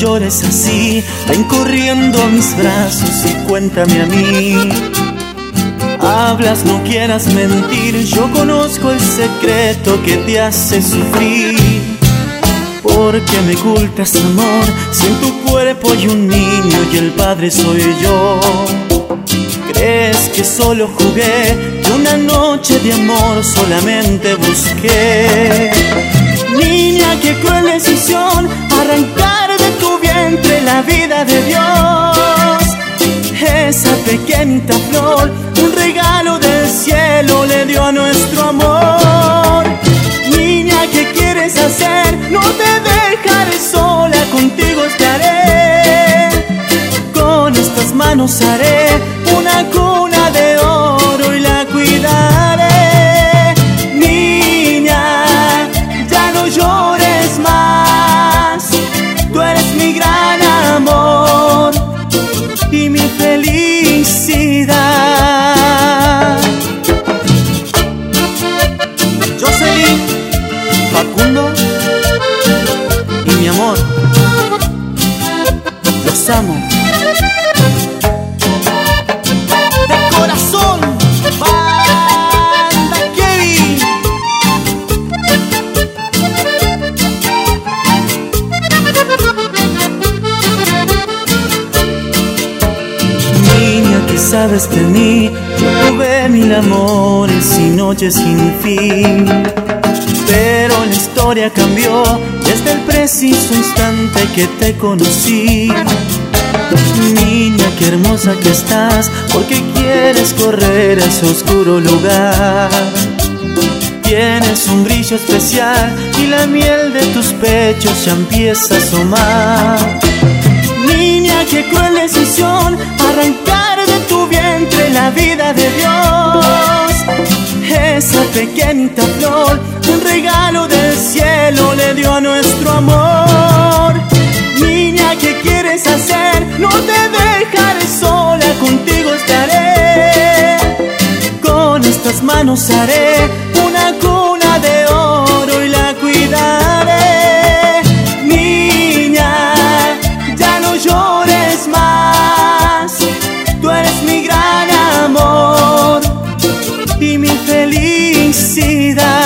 llores así, ven corriendo a mis brazos y cuéntame a mí. Hablas, no quieras mentir, yo conozco el secreto que te hace sufrir. ¿Por qué me ocultas, amor, si en tu cuerpo hay un niño y el padre soy yo? ¿Crees que solo jugué y una noche de amor solamente busqué? Niña, qué cruel decisión, arrancar de tu vientre la vida de Dios. Esa pequeñita flor, un regalo del cielo le dio a nuestro amor. Niña, ¿qué quieres hacer? No te dejaré sola, contigo estaré. Con estas manos haré una cuna de oro y la cuidaré. Niña, ya no llores más, tú eres mi gran amor y mi felicidad. Jocelyn, Facundo y mi amor, los amo. De corazón, Banda Kevin. Niña, ¿qué sabes de mí? Yo tuve mil amores y noches sin fin, pero la historia cambió desde el preciso instante que te conocí. Niña, qué hermosa que estás, porque quieres correr a ese oscuro lugar. Tienes un brillo especial y la miel de tus pechos ya empieza a asomar. Niña, qué cruel decisión, arrancar de tu vientre la vida de Dios. Esa pequeñita flor, un regalo del cielo le dio a nuestro amor. Niña, ¿qué quieres hacer? No te dejaré sola, contigo estaré. Con estas manos haré una cuna de oro y la cuidaré. Niña, ya no llores más, tú eres mi gran amor y mi felicidad.